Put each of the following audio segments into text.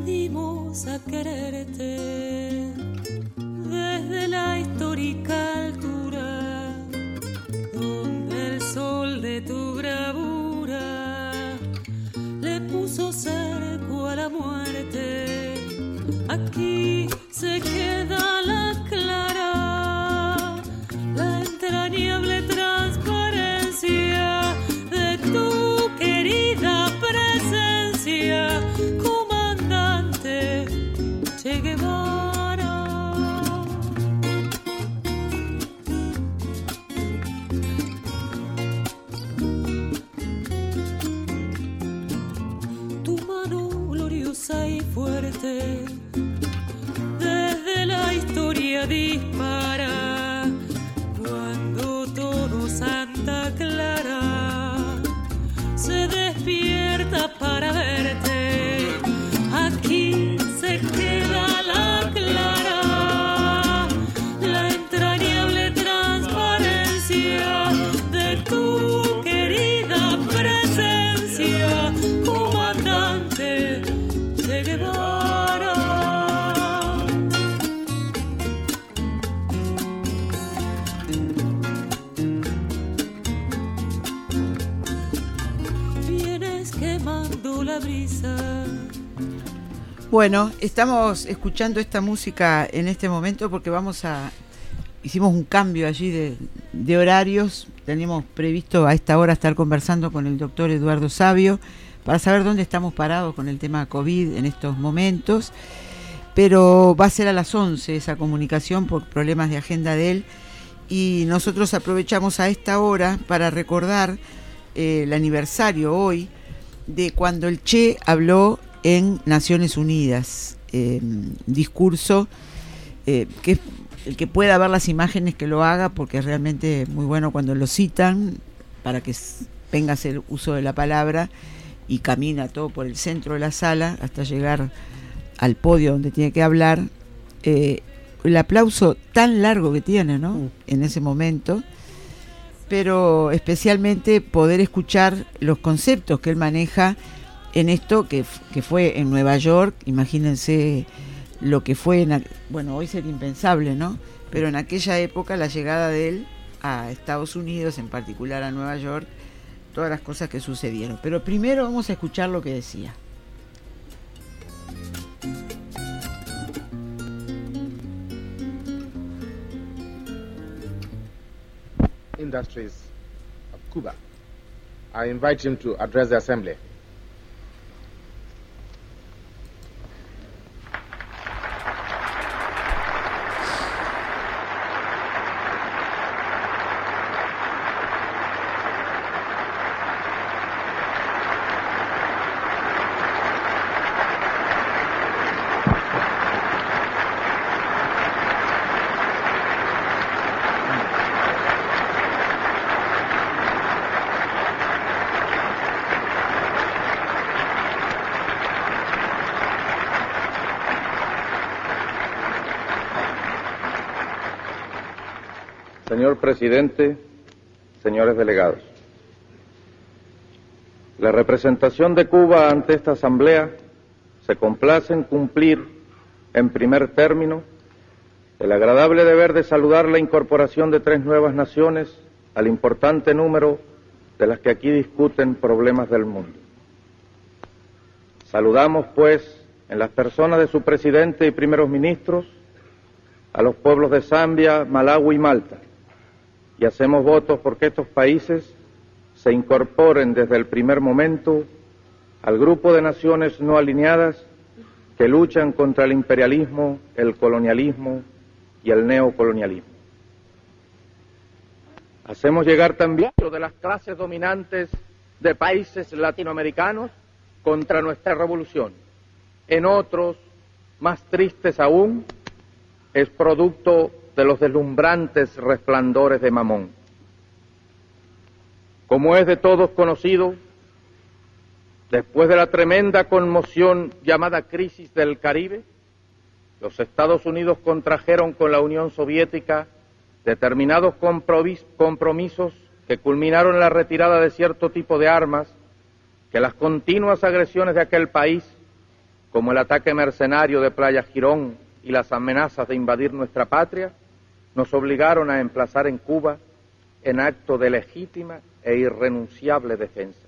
aprendimos a quererte desde la histórica altura, donde el sol de tu bravura le puso cerco a la muerte. Aquí se queda la clara, la entrañable transparencia de tu querida presencia, comandante Che Guevara. Tu mano gloriosa y fuerte desde la historia dispara, cuando todo Santa Clara se despierta para verte. Aquí se queda la clara, la entrañable transparencia de tu querida presencia, comandante Che Guevara. Vienes quemando la brisa. Bueno, estamos escuchando esta música en este momento porque hicimos un cambio allí de horarios. Teníamos previsto a esta hora estar conversando con el doctor Eduardo Savio para saber dónde estamos parados con el tema COVID en estos momentos, pero va a ser a las 11 esa comunicación por problemas de agenda de él, y nosotros aprovechamos a esta hora para recordar el aniversario hoy de cuando el Che habló en Naciones Unidas, discurso que el que pueda ver las imágenes que lo haga, porque es realmente muy bueno cuando lo citan, para que venga a hacer uso de la palabra y camina todo por el centro de la sala hasta llegar al podio donde tiene que hablar. El aplauso tan largo que tiene, ¿no? En ese momento, pero especialmente poder escuchar los conceptos que él maneja en esto que fue en Nueva York. Imagínense lo que fue, bueno, hoy sería impensable, ¿no? Pero en aquella época la llegada de él a Estados Unidos, en particular a Nueva York, todas las cosas que sucedieron. Pero primero vamos a escuchar lo que decía. Industries of Cuba. I invite him to address the assembly. Señor presidente, señores delegados, la representación de Cuba ante esta asamblea se complace en cumplir, en primer término, el agradable deber de saludar la incorporación de 3 nuevas naciones al importante número de las que aquí discuten problemas del mundo. Saludamos, pues, en las personas de su presidente y primeros ministros, a los pueblos de Zambia, Malawi y Malta, y hacemos votos porque estos países se incorporen desde el primer momento al grupo de naciones no alineadas que luchan contra el imperialismo, el colonialismo y el neocolonialismo. Hacemos llegar también de las clases dominantes de países latinoamericanos contra nuestra revolución. En otros, más tristes aún, es producto de los deslumbrantes resplandores de Mamón. Como es de todos conocido, después de la tremenda conmoción llamada crisis del Caribe, los Estados Unidos contrajeron con la Unión Soviética determinados compromisos que culminaron en la retirada de cierto tipo de armas que las continuas agresiones de aquel país como el ataque mercenario de Playa Girón y las amenazas de invadir nuestra patria, nos obligaron a emplazar en Cuba en acto de legítima e irrenunciable defensa.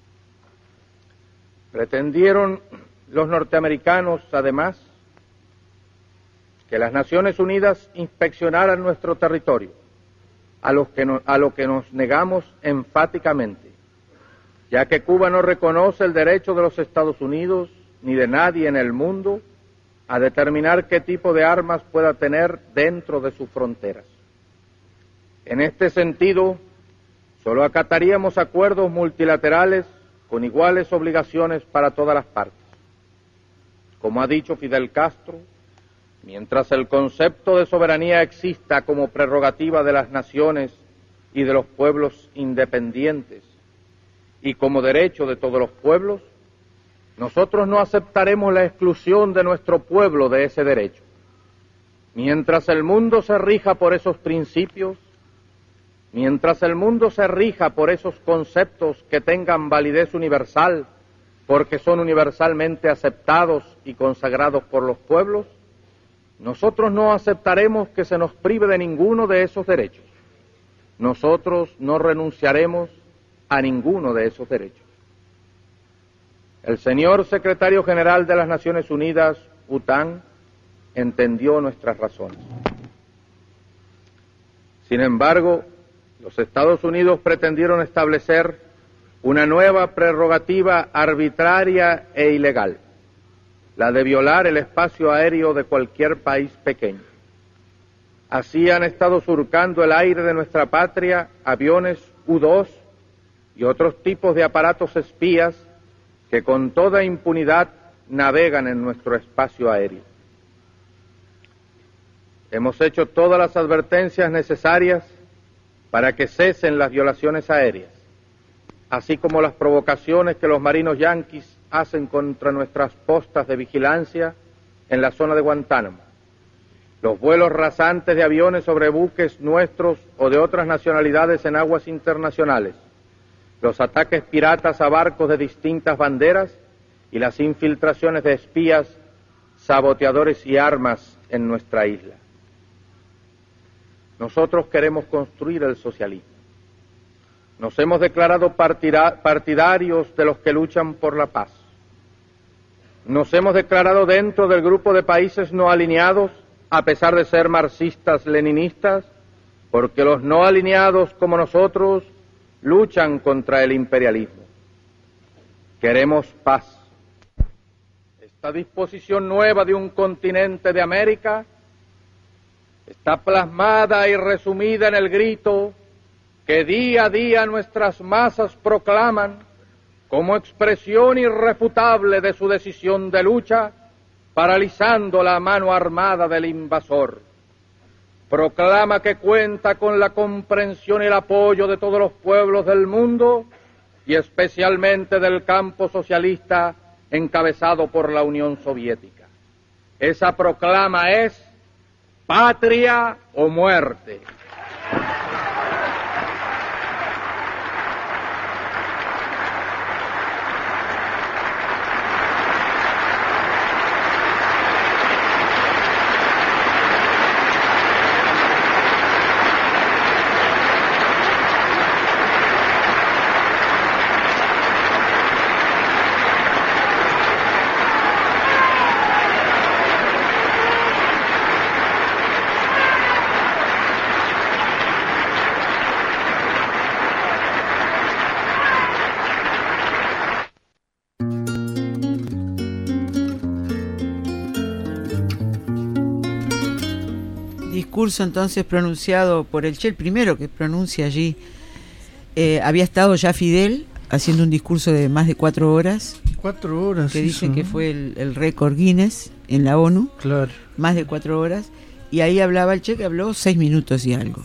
Pretendieron los norteamericanos, además, que las Naciones Unidas inspeccionaran nuestro territorio, a lo que nos negamos enfáticamente, ya que Cuba no reconoce el derecho de los Estados Unidos ni de nadie en el mundo a determinar qué tipo de armas pueda tener dentro de sus fronteras. En este sentido, solo acataríamos acuerdos multilaterales con iguales obligaciones para todas las partes. Como ha dicho Fidel Castro, mientras el concepto de soberanía exista como prerrogativa de las naciones y de los pueblos independientes y como derecho de todos los pueblos, nosotros no aceptaremos la exclusión de nuestro pueblo de ese derecho. Mientras el mundo se rija por esos principios, mientras el mundo se rija por esos conceptos que tengan validez universal, porque son universalmente aceptados y consagrados por los pueblos, nosotros no aceptaremos que se nos prive de ninguno de esos derechos. Nosotros no renunciaremos a ninguno de esos derechos. El señor secretario general de las Naciones Unidas, U Thant, entendió nuestras razones. Sin embargo, los Estados Unidos pretendieron establecer una nueva prerrogativa arbitraria e ilegal, la de violar el espacio aéreo de cualquier país pequeño. Así han estado surcando el aire de nuestra patria aviones U-2 y otros tipos de aparatos espías que con toda impunidad navegan en nuestro espacio aéreo. Hemos hecho todas las advertencias necesarias para que cesen las violaciones aéreas, así como las provocaciones que los marinos yanquis hacen contra nuestras postas de vigilancia en la zona de Guantánamo, los vuelos rasantes de aviones sobre buques nuestros o de otras nacionalidades en aguas internacionales, los ataques piratas a barcos de distintas banderas y las infiltraciones de espías, saboteadores y armas en nuestra isla. Nosotros queremos construir el socialismo. Nos hemos declarado partidarios de los que luchan por la paz. Nos hemos declarado dentro del grupo de países no alineados, a pesar de ser marxistas-leninistas, porque los no alineados como nosotros luchan contra el imperialismo. Queremos paz. Esta disposición nueva de un continente de América está plasmada y resumida en el grito que día a día nuestras masas proclaman como expresión irrefutable de su decisión de lucha, paralizando la mano armada del invasor. Proclama que cuenta con la comprensión y el apoyo de todos los pueblos del mundo y especialmente del campo socialista encabezado por la Unión Soviética. Esa proclama es patria o muerte. Discurso entonces pronunciado por el Che, el primero que pronuncia allí. Había estado ya Fidel haciendo un discurso de más de 4 horas. 4 horas. Que dicen que fue el récord Guinness en la ONU. Claro. Más de 4 horas. Y ahí hablaba el Che, que habló 6 minutos y algo.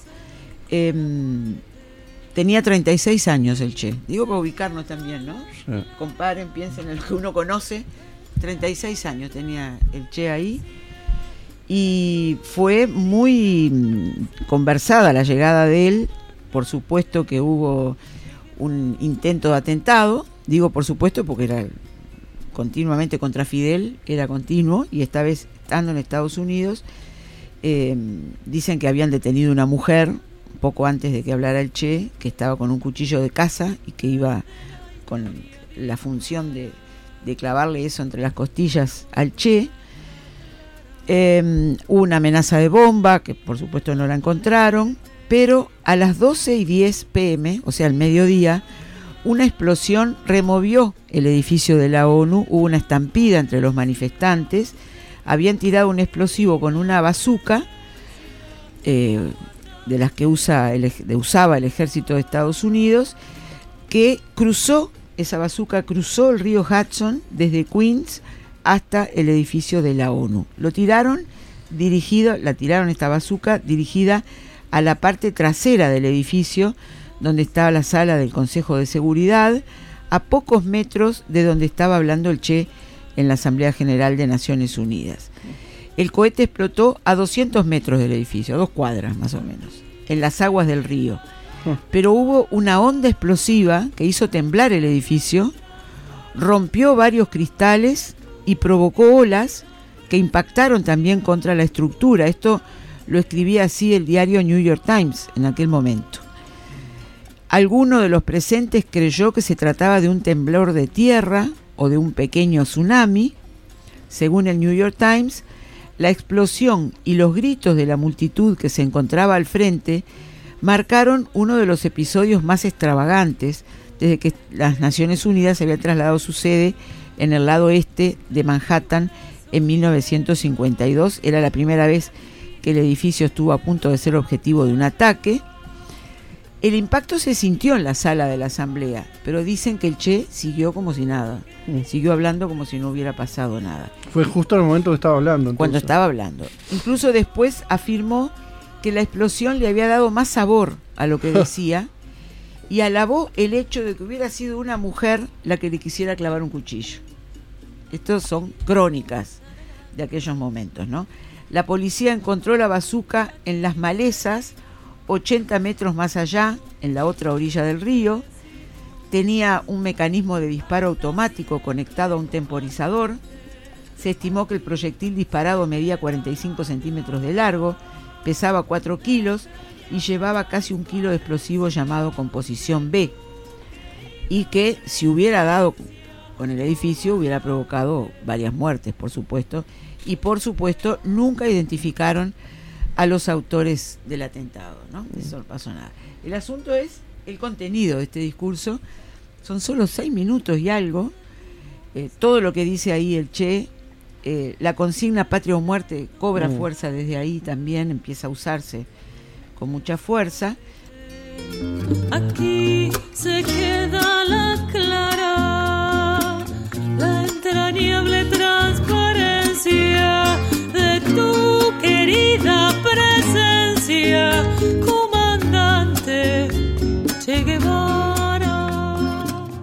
Tenía 36 años el Che. Digo para ubicarnos también, ¿no? Sí. Comparen, piensen en el que uno conoce. 36 años tenía el Che ahí. Y fue muy conversada la llegada de él. Por supuesto que hubo un intento de atentado. Digo por supuesto porque era continuamente contra Fidel, era continuo, y esta vez estando en Estados Unidos, dicen que habían detenido una mujer poco antes de que hablara el Che, que estaba con un cuchillo de caza y que iba con la función de clavarle eso entre las costillas al Che. Hubo una amenaza de bomba, que por supuesto no la encontraron, pero a las 12:10 p.m., o sea al mediodía, una explosión removió el edificio de la ONU. Hubo una estampida entre los manifestantes, habían tirado un explosivo con una bazuca, de las que usaba el ejército de Estados Unidos, que esa bazuca cruzó el río Hudson desde Queens hasta el edificio de la ONU. La tiraron esta bazuca dirigida a la parte trasera del edificio, donde estaba la sala del Consejo de Seguridad, a pocos metros de donde estaba hablando el Che en la Asamblea General de Naciones Unidas. El cohete explotó a 200 metros del edificio, a 2 cuadras más o menos, en las aguas del río. Pero hubo una onda explosiva que hizo temblar el edificio, rompió varios cristales y provocó olas que impactaron también contra la estructura. Esto lo escribía así el diario New York Times en aquel momento. Alguno de los presentes creyó que se trataba de un temblor de tierra o de un pequeño tsunami. Según el New York Times, la explosión y los gritos de la multitud que se encontraba al frente marcaron uno de los episodios más extravagantes desde que las Naciones Unidas había trasladado su sede en el lado este de Manhattan en 1952. Era la primera vez que el edificio estuvo a punto de ser objetivo de un ataque. El impacto se sintió en la sala de la Asamblea, pero dicen que el Che siguió como si nada, siguió hablando como si no hubiera pasado nada. Fue justo en el momento que estaba hablando. Entonces. Cuando estaba hablando. Incluso después afirmó que la explosión le había dado más sabor a lo que decía y alabó el hecho de que hubiera sido una mujer la que le quisiera clavar un cuchillo. Estos son crónicas de aquellos momentos, ¿no? La policía encontró la bazuca en las malezas 80 metros más allá, en la otra orilla del río. Tenía un mecanismo de disparo automático conectado a un temporizador. Se estimó que el proyectil disparado medía 45 centímetros de largo, pesaba 4 kilos y llevaba casi 1 kilo de explosivo llamado composición B, y que si hubiera dado con el edificio hubiera provocado varias muertes, por supuesto, y por supuesto nunca identificaron a los autores del atentado, ¿no? Eso no pasó nada. El asunto es el contenido de este discurso. Son solo 6 minutos y algo. Todo lo que dice ahí el Che, la consigna patria o muerte cobra fuerza desde ahí también, empieza a usarse con mucha fuerza. Aquí se queda la clara, la entrañable transparencia de tu querida presencia, comandante Che Guevara.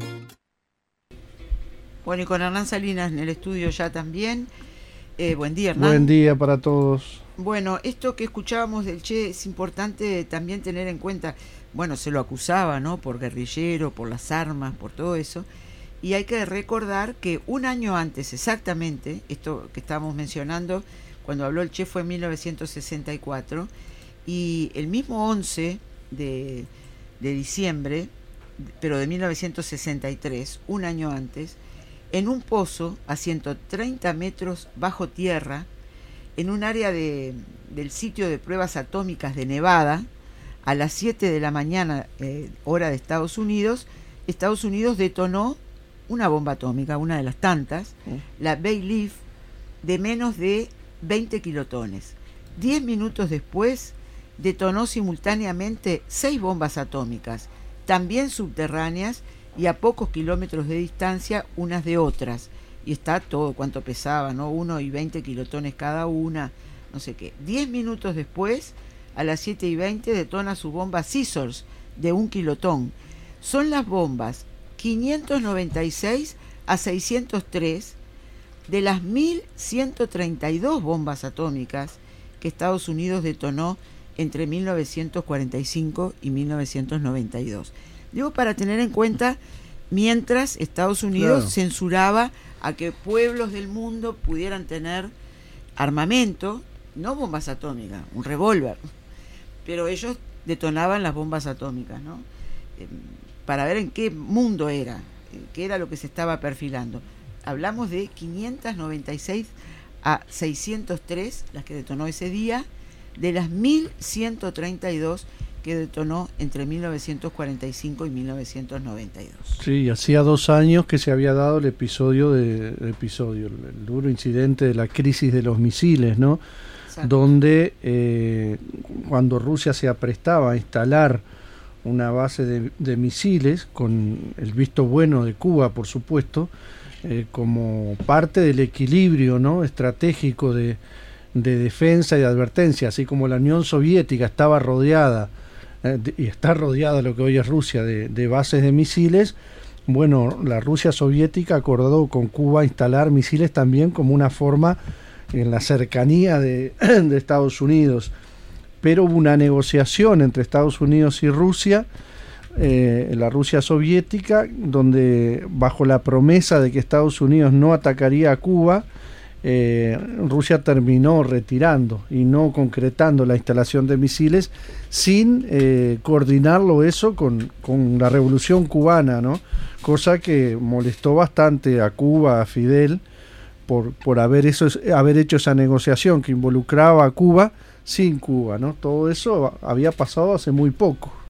Bueno, y con Hernán Salinas en el estudio ya también. Buen día, Hernán. Buen día para todos. Bueno, esto que escuchábamos del Che es importante también tener en cuenta. Bueno, se lo acusaba, ¿no? Por guerrillero, por las armas, por todo eso. Y hay que recordar que un año antes, exactamente, esto que estábamos mencionando, cuando habló el Che fue en 1964, y el mismo 11 de diciembre, pero de 1963, un año antes, en un pozo a 130 metros bajo tierra, en un área del sitio de pruebas atómicas de Nevada, a las 7 de la mañana, hora de Estados Unidos detonó una bomba atómica, una de las tantas, la Bay-Leaf, de menos de 20 kilotones. 10 minutos después detonó simultáneamente 6 bombas atómicas, también subterráneas y a pocos kilómetros de distancia unas de otras. Y está todo cuánto pesaba, ¿no? 1 y 20 kilotones cada una, no sé qué. 10 minutos después, a las 7:20, detona su bomba Scissors de 1 kilotón. Son las bombas 596 a 603 de las 1.132 bombas atómicas que Estados Unidos detonó entre 1945 y 1992. Digo, para tener en cuenta mientras Estados Unidos Claro. censuraba a que pueblos del mundo pudieran tener armamento, no bombas atómicas, un revólver, pero ellos detonaban las bombas atómicas, ¿no? Para ver en qué mundo era, qué era lo que se estaba perfilando. Hablamos de 596 a 603 las que detonó ese día, de las 1132 que detonó entre 1945 y 1992. Sí, hacía 2 años que se había dado el el duro incidente de la crisis de los misiles, ¿no? Exacto. Donde cuando Rusia se aprestaba a instalar una base de misiles, con el visto bueno de Cuba, por supuesto, como parte del equilibrio, ¿no?, estratégico de defensa y de advertencia, así como la Unión Soviética estaba rodeada y está rodeada, lo que hoy es Rusia, de bases de misiles. Bueno, la Rusia soviética acordó con Cuba instalar misiles también como una forma en la cercanía de Estados Unidos, pero hubo una negociación entre Estados Unidos y Rusia, la Rusia soviética, donde bajo la promesa de que Estados Unidos no atacaría a Cuba, Rusia terminó retirando y no concretando la instalación de misiles sin coordinarlo eso con la revolución cubana, ¿no? Cosa que molestó bastante a Cuba, a Fidel, por haber hecho esa negociación que involucraba a Cuba sin Cuba, ¿no? Todo eso había pasado hace muy poco.